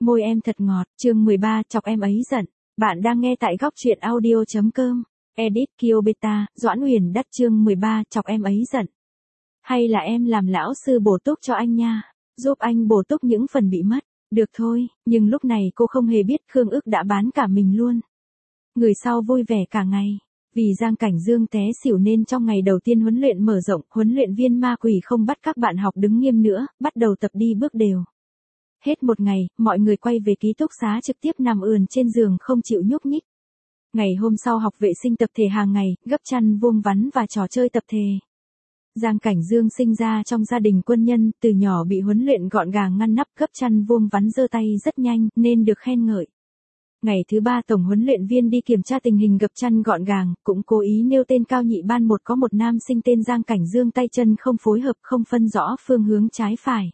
Môi em thật ngọt, chương 13, chọc em ấy giận. Bạn đang nghe tại góc truyện audio.com. Edit Kiobeta, Doãn Huyền Đắt chương 13, chọc em ấy giận. Hay là em làm lão sư bổ túc cho anh nha, giúp anh bổ túc những phần bị mất. Được thôi, nhưng lúc này cô không hề biết Khương Ức đã bán cả mình luôn. Người sau vui vẻ cả ngày. Vì Giang Cảnh Dương té xỉu nên trong ngày đầu tiên huấn luyện mở rộng, huấn luyện viên ma quỷ không bắt các bạn học đứng nghiêm nữa, bắt đầu tập đi bước đều. Hết một ngày, mọi người quay về ký túc xá trực tiếp nằm ườn trên giường không chịu nhúc nhích. Ngày hôm sau học vệ sinh tập thể hàng ngày, gấp chăn vuông vắn và trò chơi tập thể. Giang Cảnh Dương sinh ra trong gia đình quân nhân, từ nhỏ bị huấn luyện gọn gàng ngăn nắp, gấp chăn vuông vắn giơ tay rất nhanh, nên được khen ngợi. Ngày thứ 3 tổng huấn luyện viên đi kiểm tra tình hình gập chăn gọn gàng, cũng cố ý nêu tên cao nhị ban 1 có một nam sinh tên Giang Cảnh Dương tay chân không phối hợp, không phân rõ phương hướng trái phải.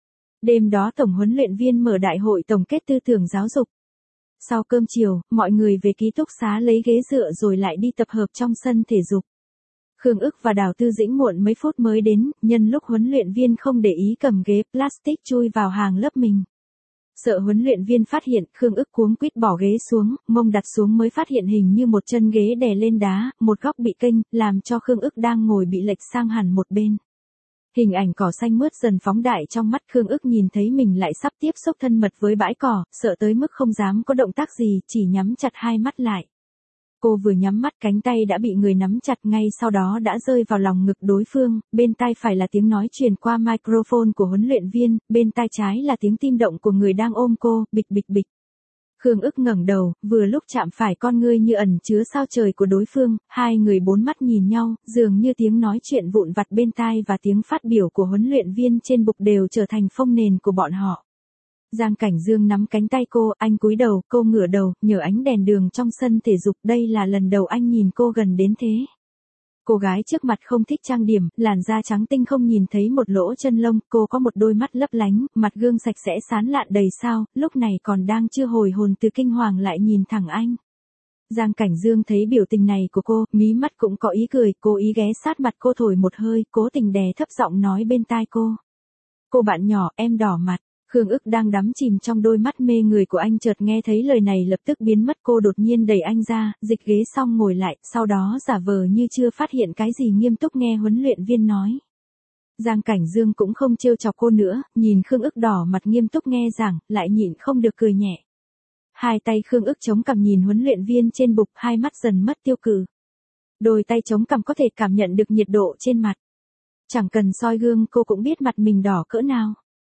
Đêm đó tổng huấn luyện viên mở đại hội tổng kết tư tưởng giáo dục. Sau cơm chiều, mọi người về ký túc xá lấy ghế dựa rồi lại đi tập hợp trong sân thể dục. Khương Ức và Đào Tư Dĩnh muộn mấy phút mới đến, nhân lúc huấn luyện viên không để ý cầm ghế plastic chui vào hàng lớp mình. Sợ huấn luyện viên phát hiện, Khương Ức cuống quýt bỏ ghế xuống, mông đặt xuống mới phát hiện hình như một chân ghế đè lên đá, một góc bị kênh, làm cho Khương Ức đang ngồi bị lệch sang hẳn một bên. Hình ảnh cỏ xanh mướt dần phóng đại trong mắt Khương Ức, nhìn thấy mình lại sắp tiếp xúc thân mật với bãi cỏ, sợ tới mức không dám có động tác gì, chỉ nhắm chặt hai mắt lại. Cô vừa nhắm mắt cánh tay đã bị người nắm chặt, ngay sau đó đã rơi vào lòng ngực đối phương, bên tai phải là tiếng nói truyền qua microphone của huấn luyện viên, bên tai trái là tiếng tim động của người đang ôm cô, bịch bịch bịch. Khương Ức ngẩng đầu, vừa lúc chạm phải con ngươi như ẩn chứa sao trời của đối phương, hai người bốn mắt nhìn nhau, dường như tiếng nói chuyện vụn vặt bên tai và tiếng phát biểu của huấn luyện viên trên bục đều trở thành phông nền của bọn họ. Giang Cảnh Dương nắm cánh tay cô, anh cúi đầu, cô ngửa đầu, nhờ ánh đèn đường trong sân thể dục, đây là lần đầu anh nhìn cô gần đến thế. Cô gái trước mặt không thích trang điểm, làn da trắng tinh không nhìn thấy một lỗ chân lông, cô có một đôi mắt lấp lánh, mặt gương sạch sẽ sáng lạn đầy sao, lúc này còn đang chưa hồi hồn từ kinh hoàng lại nhìn thẳng anh. Giang Cảnh Dương thấy biểu tình này của cô, mí mắt cũng có ý cười, cố ý ghé sát mặt cô thổi một hơi, cố tình đè thấp giọng nói bên tai cô. Cô bạn nhỏ, em đỏ mặt. Khương Ức đang đắm chìm trong đôi mắt mê người của anh, chợt nghe thấy lời này lập tức biến mất, cô đột nhiên đẩy anh ra, dịch ghế xong ngồi lại, sau đó giả vờ như chưa phát hiện cái gì, nghiêm túc nghe huấn luyện viên nói. Giang Cảnh Dương cũng không trêu chọc cô nữa, nhìn Khương Ức đỏ mặt nghiêm túc nghe giảng, lại nhịn không được cười nhẹ. Hai tay Khương Ức chống cằm nhìn huấn luyện viên trên bục, hai mắt dần mất tiêu cự. Đôi tay chống cằm có thể cảm nhận được nhiệt độ trên mặt. Chẳng cần soi gương cô cũng biết mặt mình đỏ cỡ nào.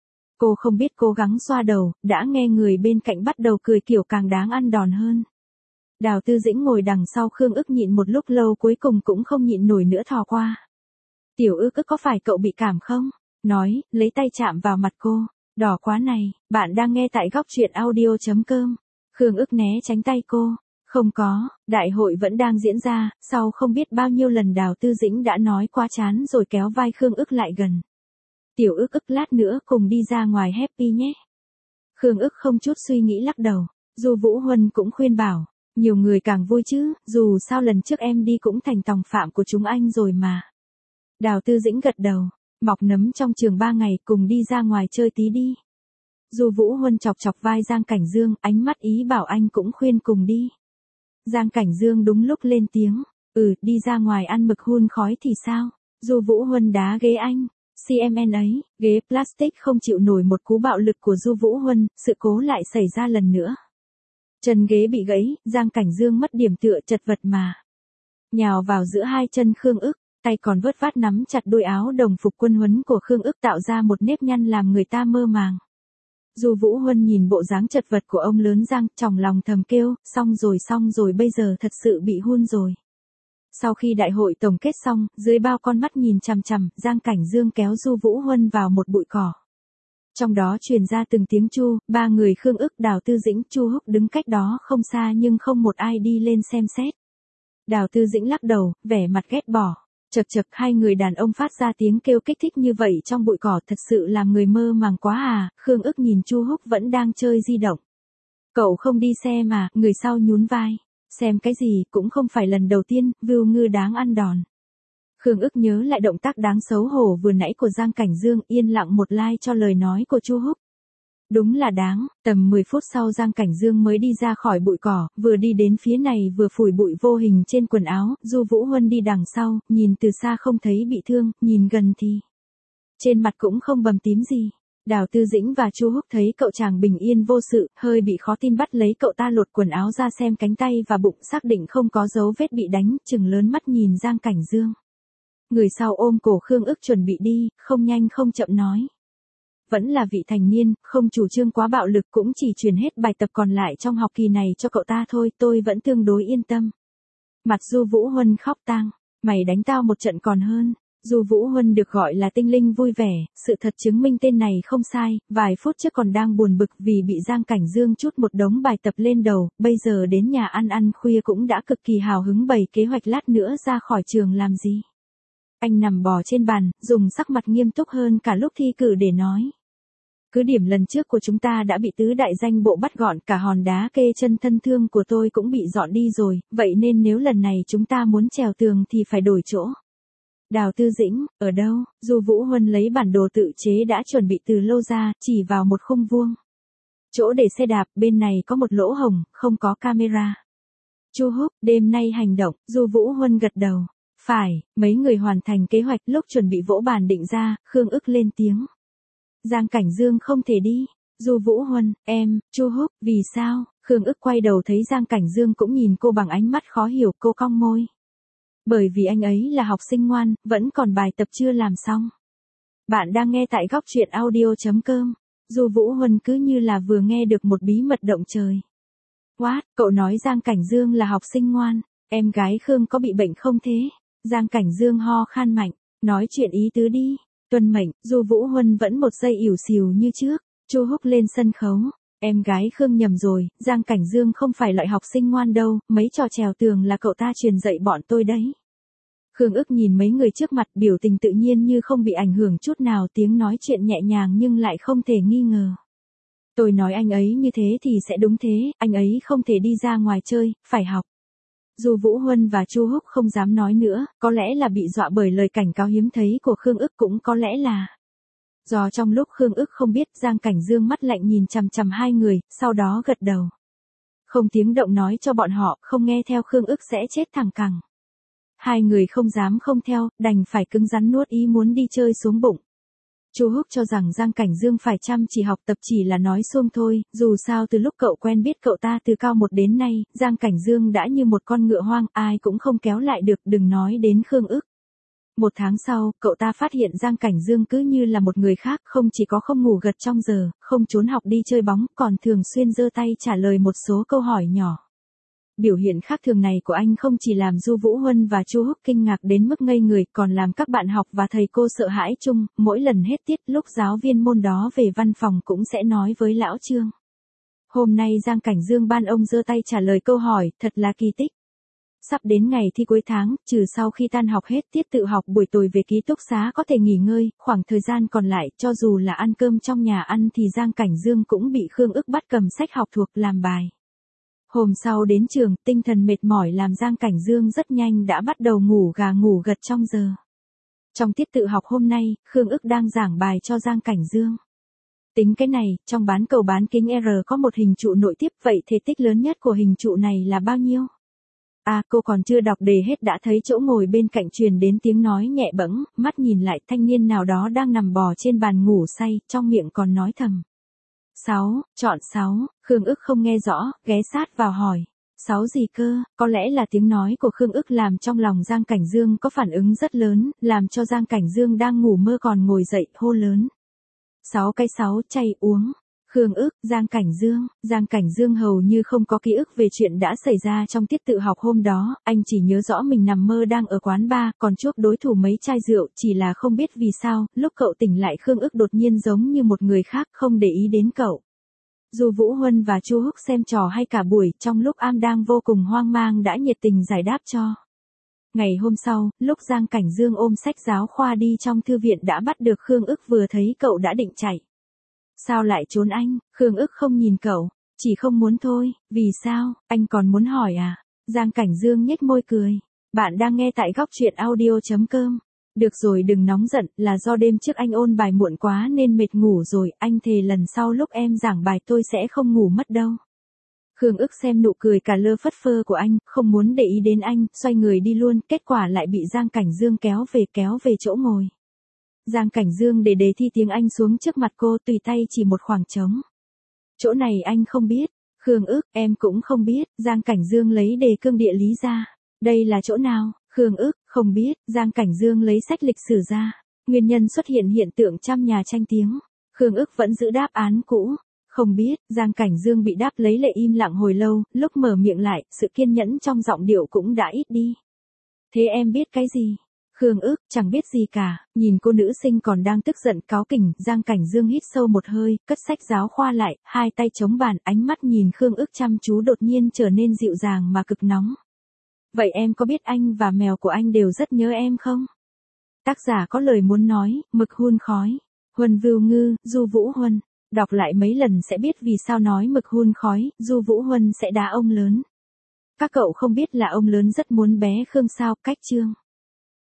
Cô không biết cố gắng xoa đầu, đã nghe người bên cạnh bắt đầu cười kiểu càng đáng ăn đòn hơn. Đào Tư Dĩnh ngồi đằng sau Khương Ức nhịn một lúc lâu cuối cùng cũng không nhịn nổi nữa thò qua. Tiểu Ức có phải cậu bị cảm không? Nói, lấy tay chạm vào mặt cô. Đỏ quá này, bạn đang nghe tại góc truyện audio.com. Khương Ức né tránh tay cô. Không có, đại hội vẫn đang diễn ra, sau không biết bao nhiêu lần Đào Tư Dĩnh đã nói quá chán rồi kéo vai Khương Ức lại gần. Tiểu Ức lát nữa cùng đi ra ngoài happy nhé. Khương Ức không chút suy nghĩ lắc đầu. Du Vũ Huân cũng khuyên bảo, nhiều người càng vui chứ, dù sao lần trước em đi cũng thành tòng phạm của chúng anh rồi mà. Đào Tư Dĩnh gật đầu, mọc nấm trong trường 3 ngày, cùng đi ra ngoài chơi tí đi. Du Vũ Huân chọc chọc vai Giang Cảnh Dương, ánh mắt ý bảo anh cũng khuyên cùng đi. Giang Cảnh Dương đúng lúc lên tiếng, đi ra ngoài ăn mực hun khói thì sao? Du Vũ Huân đá ghế anh. CMN ấy, ghế plastic không chịu nổi một cú bạo lực của Du Vũ Huân, sự cố lại xảy ra lần nữa. Chân ghế bị gãy, Giang Cảnh Dương mất điểm tựa, chật vật mà. Nhào vào giữa hai chân Khương Ức, tay còn vớt vát nắm chặt đôi áo đồng phục quân huấn của Khương Ức, tạo ra một nếp nhăn làm người ta mơ màng. Du Vũ Huân nhìn bộ dáng chật vật của ông lớn Giang, trong lòng thầm kêu, xong rồi bây giờ thật sự bị hun rồi. Sau khi đại hội tổng kết xong, dưới bao con mắt nhìn chằm chằm, Giang Cảnh Dương kéo Du Vũ Huân vào một bụi cỏ. Trong đó truyền ra từng tiếng chu, ba người Khương Ức, Đào Tư Dĩnh, Chu Húc đứng cách đó không xa nhưng không một ai đi lên xem xét. Đào Tư Dĩnh lắc đầu, vẻ mặt ghét bỏ. Chật chật, hai người đàn ông phát ra tiếng kêu kích thích như vậy trong bụi cỏ thật sự làm người mơ màng quá à. Khương Ức nhìn Chu Húc vẫn đang chơi di động. Cậu không đi xe mà, người sau nhún vai. Xem cái gì, cũng không phải lần đầu tiên, Vưu Ngư đáng ăn đòn. Khương Ức nhớ lại động tác đáng xấu hổ vừa nãy của Giang Cảnh Dương, yên lặng một like cho lời nói của Chu Húc. Đúng là đáng, tầm 10 phút sau Giang Cảnh Dương mới đi ra khỏi bụi cỏ, vừa đi đến phía này vừa phủi bụi vô hình trên quần áo, Du Vũ Huân đi đằng sau, nhìn từ xa không thấy bị thương, nhìn gần thì trên mặt cũng không bầm tím gì. Đào Tư Dĩnh và Chu Húc thấy cậu chàng bình yên vô sự, hơi bị khó tin bắt lấy cậu ta lột quần áo ra xem cánh tay và bụng xác định không có dấu vết bị đánh, trừng lớn mắt nhìn Giang Cảnh Dương. Người sau ôm cổ Khương Ức chuẩn bị đi, không nhanh không chậm nói. Vẫn là vị thành niên, không chủ trương quá bạo lực cũng chỉ truyền hết bài tập còn lại trong học kỳ này cho cậu ta thôi, tôi vẫn tương đối yên tâm. Mặt Du Vũ Huân khóc tang, mày đánh tao một trận còn hơn. Du Vũ Huân được gọi là tinh linh vui vẻ, sự thật chứng minh tên này không sai, vài phút trước còn đang buồn bực vì bị Giang Cảnh Dương trút một đống bài tập lên đầu, bây giờ đến nhà ăn khuya cũng đã cực kỳ hào hứng bày kế hoạch lát nữa ra khỏi trường làm gì. Anh nằm bò trên bàn, dùng sắc mặt nghiêm túc hơn cả lúc thi cử để nói. Cứ điểm lần trước của chúng ta đã bị tứ đại danh bộ bắt gọn, cả hòn đá kê chân thân thương của tôi cũng bị dọn đi rồi, vậy nên nếu lần này chúng ta muốn trèo tường thì phải đổi chỗ. Đào Tư Dĩnh, ở đâu? Du Vũ Huân lấy bản đồ tự chế đã chuẩn bị từ lâu ra, chỉ vào một khung vuông. Chỗ để xe đạp, bên này có một lỗ hổng, không có camera. Chu Húc, đêm nay hành động, Du Vũ Huân gật đầu. Phải, mấy người hoàn thành kế hoạch lúc chuẩn bị vỗ bàn định ra, Khương Ức lên tiếng. Giang Cảnh Dương không thể đi. Du Vũ Huân, em, Chu Húc, vì sao? Khương Ức quay đầu thấy Giang Cảnh Dương cũng nhìn cô bằng ánh mắt khó hiểu, cô cong môi. Bởi vì anh ấy là học sinh ngoan, vẫn còn bài tập chưa làm xong. Bạn đang nghe tại góc truyện audio.com. Du Vũ Huân cứ như là vừa nghe được một bí mật động trời. What, cậu nói Giang Cảnh Dương là học sinh ngoan, em gái Khương có bị bệnh không thế? Giang Cảnh Dương ho khan mạnh, nói chuyện ý tứ đi. Tuân mệnh, Du Vũ Huân vẫn một giây ỉu xìu như trước. Chu Húc lên sân khấu. Em gái Khương nhầm rồi, Giang Cảnh Dương không phải loại học sinh ngoan đâu, mấy trò trèo tường là cậu ta truyền dạy bọn tôi đấy. Khương Ức nhìn mấy người trước mặt, biểu tình tự nhiên như không bị ảnh hưởng chút nào, tiếng nói chuyện nhẹ nhàng nhưng lại không thể nghi ngờ. Tôi nói anh ấy như thế thì sẽ đúng thế, anh ấy không thể đi ra ngoài chơi, phải học. Du Vũ Huân và Chu Húc không dám nói nữa, có lẽ là bị dọa bởi lời cảnh cáo hiếm thấy của Khương Ức, cũng có lẽ là do trong lúc Khương Ức không biết, Giang Cảnh Dương mắt lạnh nhìn chằm chằm hai người, sau đó gật đầu. Không tiếng động nói cho bọn họ, không nghe theo Khương Ức sẽ chết thẳng cẳng. Hai người không dám không theo, đành phải cứng rắn nuốt ý muốn đi chơi xuống bụng. Chu Húc cho rằng Giang Cảnh Dương phải chăm chỉ học tập chỉ là nói xuông thôi, dù sao từ lúc cậu quen biết cậu ta từ cao 1 đến nay, Giang Cảnh Dương đã như một con ngựa hoang, ai cũng không kéo lại được, đừng nói đến Khương Ức. 1 tháng sau, cậu ta phát hiện Giang Cảnh Dương cứ như là một người khác, không chỉ có không ngủ gật trong giờ, không trốn học đi chơi bóng, còn thường xuyên giơ tay trả lời một số câu hỏi nhỏ. Biểu hiện khác thường này của anh không chỉ làm Du Vũ Huân và Chu Húc kinh ngạc đến mức ngây người, còn làm các bạn học và thầy cô sợ hãi chung, mỗi lần hết tiết lúc giáo viên môn đó về văn phòng cũng sẽ nói với lão Trương. Hôm nay Giang Cảnh Dương ban ông giơ tay trả lời câu hỏi, thật là kỳ tích. Sắp đến ngày thi cuối tháng, trừ sau khi tan học hết tiết tự học buổi tối về ký túc xá có thể nghỉ ngơi, khoảng thời gian còn lại, cho dù là ăn cơm trong nhà ăn thì Giang Cảnh Dương cũng bị Khương Ức bắt cầm sách học thuộc làm bài. Hôm sau đến trường, tinh thần mệt mỏi làm Giang Cảnh Dương rất nhanh đã bắt đầu ngủ gà ngủ gật trong giờ. Trong tiết tự học hôm nay, Khương Ức đang giảng bài cho Giang Cảnh Dương. Tính cái này, trong bán cầu bán kính R có một hình trụ nội tiếp, vậy thể tích lớn nhất của hình trụ này là bao nhiêu? À, cô còn chưa đọc đề hết đã thấy chỗ ngồi bên cạnh truyền đến tiếng nói nhẹ bẫng, mắt nhìn lại thanh niên nào đó đang nằm bò trên bàn ngủ say, trong miệng còn nói thầm. 6, chọn 6, Khương Ức không nghe rõ, ghé sát vào hỏi. 6 gì cơ? Có lẽ là tiếng nói của Khương Ức làm trong lòng Giang Cảnh Dương có phản ứng rất lớn, làm cho Giang Cảnh Dương đang ngủ mơ còn ngồi dậy, hô lớn. 6 cái 6 chay uống. Khương Ức, Giang Cảnh Dương hầu như không có ký ức về chuyện đã xảy ra trong tiết tự học hôm đó, anh chỉ nhớ rõ mình nằm mơ đang ở quán bar, còn chuốc đối thủ mấy chai rượu, chỉ là không biết vì sao, lúc cậu tỉnh lại Khương Ức đột nhiên giống như một người khác, không để ý đến cậu. Du Vũ Huân và Chu Húc xem trò hay cả buổi, trong lúc am đang vô cùng hoang mang đã nhiệt tình giải đáp cho. Ngày hôm sau, lúc Giang Cảnh Dương ôm sách giáo khoa đi trong thư viện đã bắt được Khương Ức, vừa thấy cậu đã định chạy. Sao lại trốn anh? Khương Ức không nhìn cậu, chỉ không muốn thôi, vì sao, anh còn muốn hỏi à? Giang Cảnh Dương nhếch môi cười. Bạn đang nghe tại góc truyện audio.com. Được rồi đừng nóng giận, là do đêm trước anh ôn bài muộn quá nên mệt ngủ rồi, anh thề lần sau lúc em giảng bài tôi sẽ không ngủ mất đâu. Khương ức xem nụ cười cả lơ phất phơ của anh, không muốn để ý đến anh, xoay người đi luôn, kết quả lại bị Giang Cảnh Dương kéo về chỗ ngồi. Giang Cảnh Dương để đề thi tiếng Anh xuống trước mặt cô, tùy tay chỉ một khoảng trống. Chỗ này anh không biết. Khương ức, em cũng không biết. Giang Cảnh Dương lấy đề cương địa lý ra. Đây là chỗ nào? Khương ức, không biết. Giang Cảnh Dương lấy sách lịch sử ra. Nguyên nhân xuất hiện hiện tượng trăm nhà tranh tiếng. Khương ức vẫn giữ đáp án cũ. Không biết. Giang Cảnh Dương bị đáp lấy lệ im lặng hồi lâu, lúc mở miệng lại, sự kiên nhẫn trong giọng điệu cũng đã ít đi. Thế em biết cái gì? Khương ức, chẳng biết gì cả. Nhìn cô nữ sinh còn đang tức giận cáu kỉnh, Giang Cảnh Dương hít sâu một hơi, cất sách giáo khoa lại, hai tay chống bàn, ánh mắt nhìn Khương ức chăm chú đột nhiên trở nên dịu dàng mà cực nóng. Vậy em có biết anh và mèo của anh đều rất nhớ em không? Tác giả có lời muốn nói, mực hun khói. Huân Vưu Ngư, Du Vũ Huân. Đọc lại mấy lần sẽ biết vì sao nói mực hun khói, Du Vũ Huân sẽ đá ông lớn. Các cậu không biết là ông lớn rất muốn bé Khương sao, cách chương.